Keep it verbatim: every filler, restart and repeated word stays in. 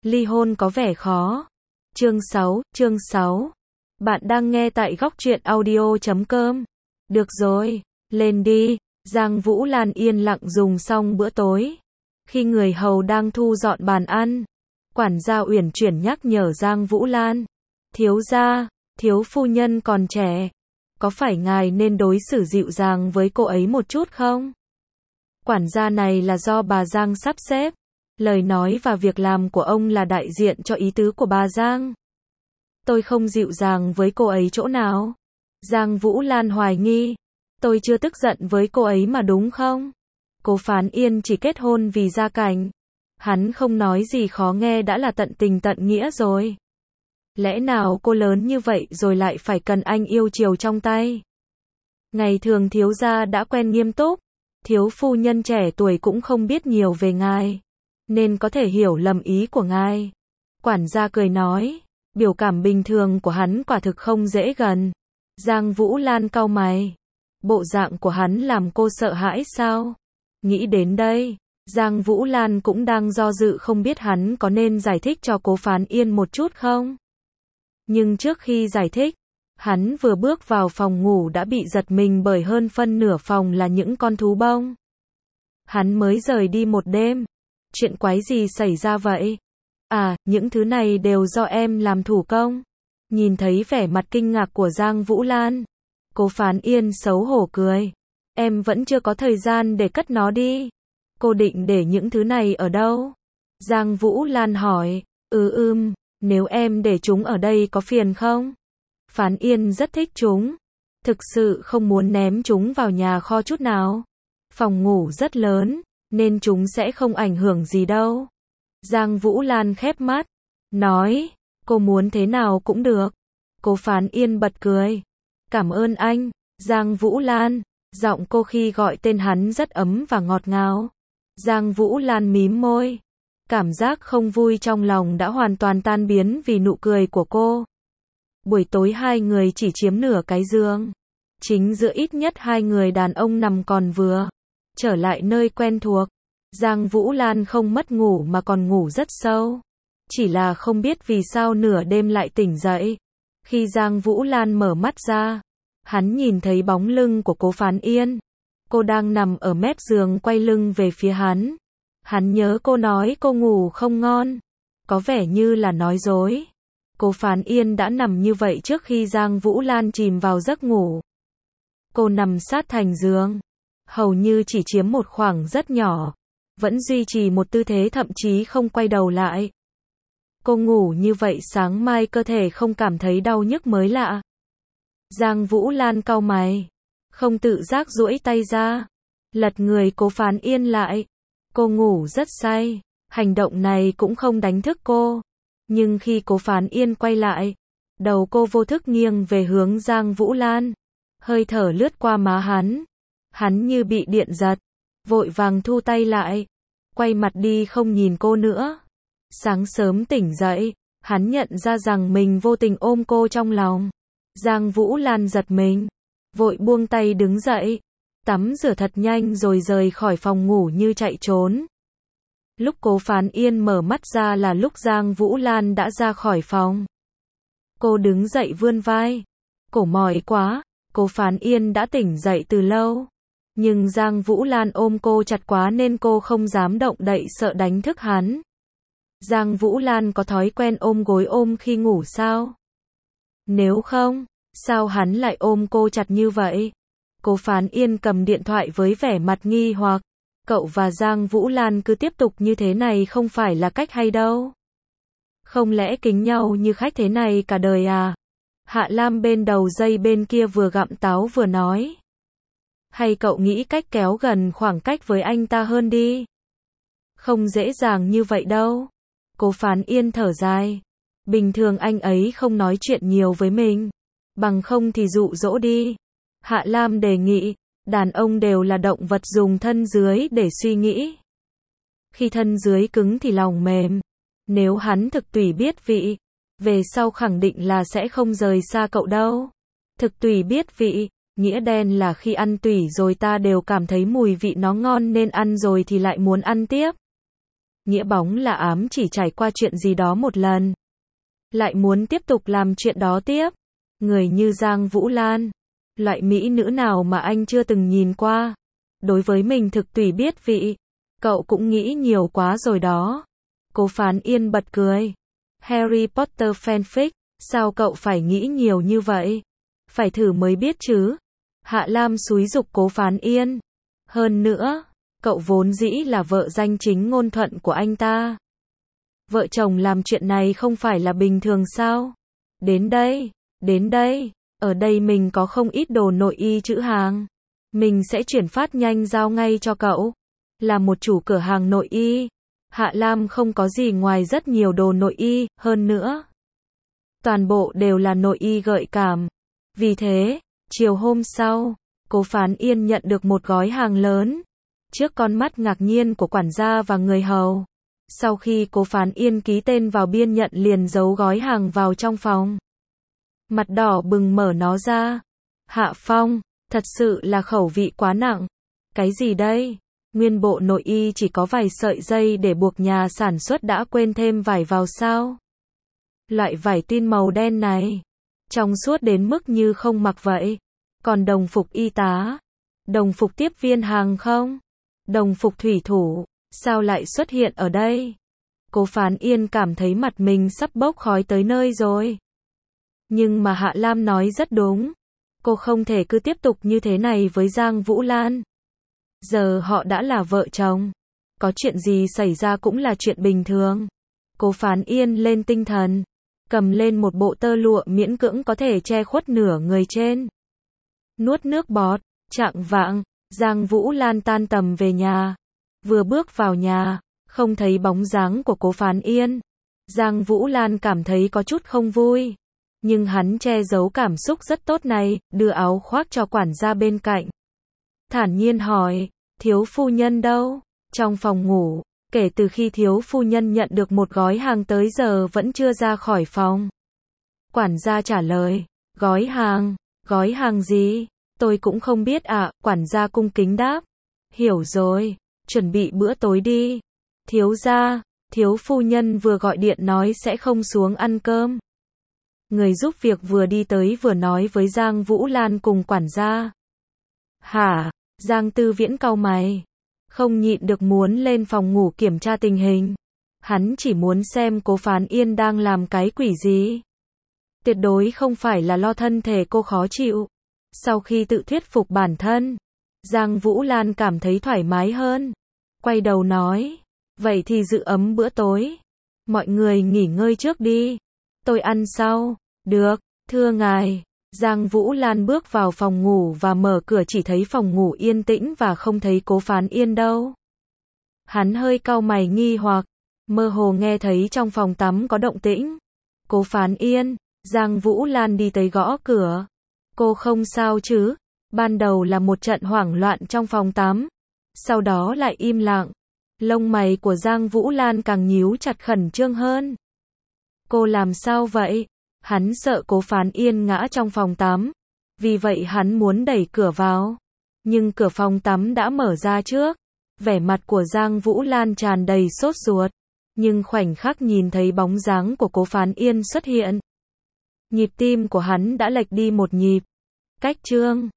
Ly hôn có vẻ khó. Chương sáu, chương sáu. Bạn đang nghe tại góc truyện audio chấm com. Được rồi, lên đi. Giang Vũ Lan yên lặng dùng xong bữa tối. Khi người hầu đang thu dọn bàn ăn, quản gia uyển chuyển nhắc nhở Giang Vũ Lan. Thiếu gia, thiếu phu nhân còn trẻ. Có phải ngài nên đối xử dịu dàng với cô ấy một chút không? Quản gia này là do bà Giang sắp xếp. Lời nói và việc làm của ông là đại diện cho ý tứ của bà Giang. Tôi không dịu dàng với cô ấy chỗ nào? Giang Vũ Lan hoài nghi. Tôi chưa tức giận với cô ấy mà đúng không? Cố Phán Yên chỉ kết hôn vì gia cảnh. Hắn không nói gì khó nghe đã là tận tình tận nghĩa rồi. Lẽ nào cô lớn như vậy rồi lại phải cần anh yêu chiều trong tay? Ngày thường thiếu gia đã quen nghiêm túc. Thiếu phu nhân trẻ tuổi cũng không biết nhiều về ngài, nên có thể hiểu lầm ý của ngài. Quản gia cười nói. Biểu cảm bình thường của hắn quả thực không dễ gần. Giang Vũ Lan cau mày. Bộ dạng của hắn làm cô sợ hãi sao? Nghĩ đến đây, Giang Vũ Lan cũng đang do dự không biết hắn có nên giải thích cho Cố Phán Yên một chút không? Nhưng trước khi giải thích, hắn vừa bước vào phòng ngủ đã bị giật mình bởi hơn phân nửa phòng là những con thú bông. Hắn mới rời đi một đêm. Chuyện quái gì xảy ra vậy? À, những thứ này đều do em làm thủ công. Nhìn thấy vẻ mặt kinh ngạc của Giang Vũ Lan, Cố Phán Yên xấu hổ cười. Em vẫn chưa có thời gian để cất nó đi. Cô định để những thứ này ở đâu? Giang Vũ Lan hỏi. Ừ ưm, nếu em để chúng ở đây có phiền không? Phán Yên rất thích chúng. Thực sự không muốn ném chúng vào nhà kho chút nào. Phòng ngủ rất lớn, nên chúng sẽ không ảnh hưởng gì đâu. Giang Vũ Lan khép mắt, nói, cô muốn thế nào cũng được. Cố Phán Yên bật cười. Cảm ơn anh, Giang Vũ Lan. Giọng cô khi gọi tên hắn rất ấm và ngọt ngào. Giang Vũ Lan mím môi. Cảm giác không vui trong lòng đã hoàn toàn tan biến vì nụ cười của cô. Buổi tối hai người chỉ chiếm nửa cái giường. Chính giữa ít nhất hai người đàn ông nằm còn vừa. Trở lại nơi quen thuộc. Giang Vũ Lan không mất ngủ mà còn ngủ rất sâu. Chỉ là không biết vì sao nửa đêm lại tỉnh dậy. Khi Giang Vũ Lan mở mắt ra, hắn nhìn thấy bóng lưng của Cố Phán Yên. Cô đang nằm ở mép giường quay lưng về phía hắn. Hắn nhớ cô nói cô ngủ không ngon. Có vẻ như là nói dối. Cố Phán Yên đã nằm như vậy trước khi Giang Vũ Lan chìm vào giấc ngủ. Cô nằm sát thành giường, hầu như chỉ chiếm một khoảng rất nhỏ, vẫn duy trì một tư thế thậm chí không quay đầu lại. Cô ngủ như vậy sáng mai cơ thể không cảm thấy đau nhức mới lạ. Giang Vũ Lan cau mày, không tự giác duỗi tay ra, lật người Cố Phán Yên lại. Cô ngủ rất say, hành động này cũng không đánh thức cô. Nhưng khi Cố Phán Yên quay lại, đầu cô vô thức nghiêng về hướng Giang Vũ Lan. Hơi thở lướt qua má hắn. Hắn như bị điện giật, vội vàng thu tay lại, quay mặt đi không nhìn cô nữa. Sáng sớm tỉnh dậy, hắn nhận ra rằng mình vô tình ôm cô trong lòng. Giang Vũ Lan giật mình, vội buông tay đứng dậy, tắm rửa thật nhanh rồi rời khỏi phòng ngủ như chạy trốn. Lúc Cố Phán Yên mở mắt ra là lúc Giang Vũ Lan đã ra khỏi phòng. Cô đứng dậy vươn vai. Cổ mỏi quá. Cố Phán Yên đã tỉnh dậy từ lâu. Nhưng Giang Vũ Lan ôm cô chặt quá nên cô không dám động đậy sợ đánh thức hắn. Giang Vũ Lan có thói quen ôm gối ôm khi ngủ sao? Nếu không, sao hắn lại ôm cô chặt như vậy? Cố Phán Yên cầm điện thoại với vẻ mặt nghi hoặc. Cậu và Giang Vũ Lan cứ tiếp tục như thế này không phải là cách hay đâu. Không lẽ kính nhau như khách thế này cả đời à? Hạ Lam bên đầu dây bên kia vừa gặm táo vừa nói. Hay cậu nghĩ cách kéo gần khoảng cách với anh ta hơn đi? Không dễ dàng như vậy đâu. Cố Phán Yên thở dài. Bình thường anh ấy không nói chuyện nhiều với mình. Bằng không thì dụ dỗ đi. Hạ Lam đề nghị. Đàn ông đều là động vật dùng thân dưới để suy nghĩ. Khi thân dưới cứng thì lòng mềm. Nếu hắn thực tùy biết vị, về sau khẳng định là sẽ không rời xa cậu đâu. Thực tùy biết vị, nghĩa đen là khi ăn tùy rồi ta đều cảm thấy mùi vị nó ngon nên ăn rồi thì lại muốn ăn tiếp. nghĩa bóng là ám chỉ trải qua chuyện gì đó một lần, lại muốn tiếp tục làm chuyện đó tiếp. Người như Giang Vũ Lan, loại mỹ nữ nào mà anh chưa từng nhìn qua. Đối với mình thực tùy biết vị. Cậu cũng nghĩ nhiều quá rồi đó. Cố Phán Yên bật cười. Harry Potter fanfic, sao cậu phải nghĩ nhiều như vậy? Phải thử mới biết chứ. Hạ Lam xúi giục Cố Phán Yên. Hơn nữa, cậu vốn dĩ là vợ danh chính ngôn thuận của anh ta. Vợ chồng làm chuyện này không phải là bình thường sao? Đến đây, đến đây, ở đây mình có không ít đồ nội y trữ hàng. Mình sẽ chuyển phát nhanh giao ngay cho cậu. Là một chủ cửa hàng nội y, Hạ Lam không có gì ngoài rất nhiều đồ nội y, hơn nữa. Toàn bộ đều là nội y gợi cảm. Vì thế, chiều hôm sau, Cố Phán Yên nhận được một gói hàng lớn. Trước con mắt ngạc nhiên của quản gia và người hầu. Sau khi Cố Phán Yên ký tên vào biên nhận liền giấu gói hàng vào trong phòng. Mặt đỏ bừng mở nó ra. Hạ Phong, thật sự là khẩu vị quá nặng. Cái gì đây? Nguyên bộ nội y chỉ có vài sợi dây để buộc, nhà sản xuất đã quên thêm vải vào sao? Loại vải tin màu đen này, trong suốt đến mức như không mặc vậy. Còn đồng phục y tá, đồng phục tiếp viên hàng không, đồng phục thủy thủ, sao lại xuất hiện ở đây? Cố Phán Yên cảm thấy mặt mình sắp bốc khói tới nơi rồi. Nhưng mà Hạ Lam nói rất đúng. Cô không thể cứ tiếp tục như thế này với Giang Vũ Lan. Giờ họ đã là vợ chồng. Có chuyện gì xảy ra cũng là chuyện bình thường. Cố Phán Yên lên tinh thần. Cầm lên một bộ tơ lụa miễn cưỡng có thể che khuất nửa người trên. Nuốt nước bọt. Chạng vạng, Giang Vũ Lan tan tầm về nhà. Vừa bước vào nhà, không thấy bóng dáng của Cố Phán Yên. Giang Vũ Lan cảm thấy có chút không vui. Nhưng hắn che giấu cảm xúc rất tốt này, đưa áo khoác cho quản gia bên cạnh. Thản nhiên hỏi, thiếu phu nhân đâu? Trong phòng ngủ, kể từ khi thiếu phu nhân nhận được một gói hàng tới giờ vẫn chưa ra khỏi phòng. Quản gia trả lời, gói hàng, gói hàng gì? Tôi cũng không biết ạ, à, quản gia cung kính đáp. Hiểu rồi, chuẩn bị bữa tối đi. Thiếu gia, thiếu phu nhân vừa gọi điện nói sẽ không xuống ăn cơm. Người giúp việc vừa đi tới vừa nói với Giang Vũ Lan cùng quản gia. Hả? Giang Tư Viễn cau mày. Không nhịn được muốn lên phòng ngủ kiểm tra tình hình. Hắn chỉ muốn xem Cố Phán Yên đang làm cái quỷ gì. Tuyệt đối không phải là lo thân thể cô khó chịu. Sau khi tự thuyết phục bản thân, Giang Vũ Lan cảm thấy thoải mái hơn. Quay đầu nói, vậy thì giữ ấm bữa tối. Mọi người nghỉ ngơi trước đi. Tôi ăn sau. Được, thưa ngài. Giang Vũ Lan bước vào phòng ngủ và mở cửa, chỉ thấy phòng ngủ yên tĩnh và không thấy Cố Phán Yên đâu. Hắn hơi cau mày nghi hoặc, mơ hồ nghe thấy trong phòng tắm có động tĩnh. Cố Phán Yên, Giang Vũ Lan đi tới gõ cửa. Cô không sao chứ? Ban đầu là một trận hoảng loạn trong phòng tắm, sau đó lại im lặng. Lông mày của Giang Vũ Lan càng nhíu chặt, khẩn trương hơn. Cô làm sao vậy? Hắn sợ Cố Phán Yên ngã trong phòng tắm, vì vậy hắn muốn đẩy cửa vào. Nhưng cửa phòng tắm đã mở ra trước. Vẻ mặt của Giang Vũ Lan tràn đầy sốt ruột. Nhưng khoảnh khắc nhìn thấy bóng dáng của Cố Phán Yên xuất hiện, nhịp tim của hắn đã lệch đi một nhịp. Cách chương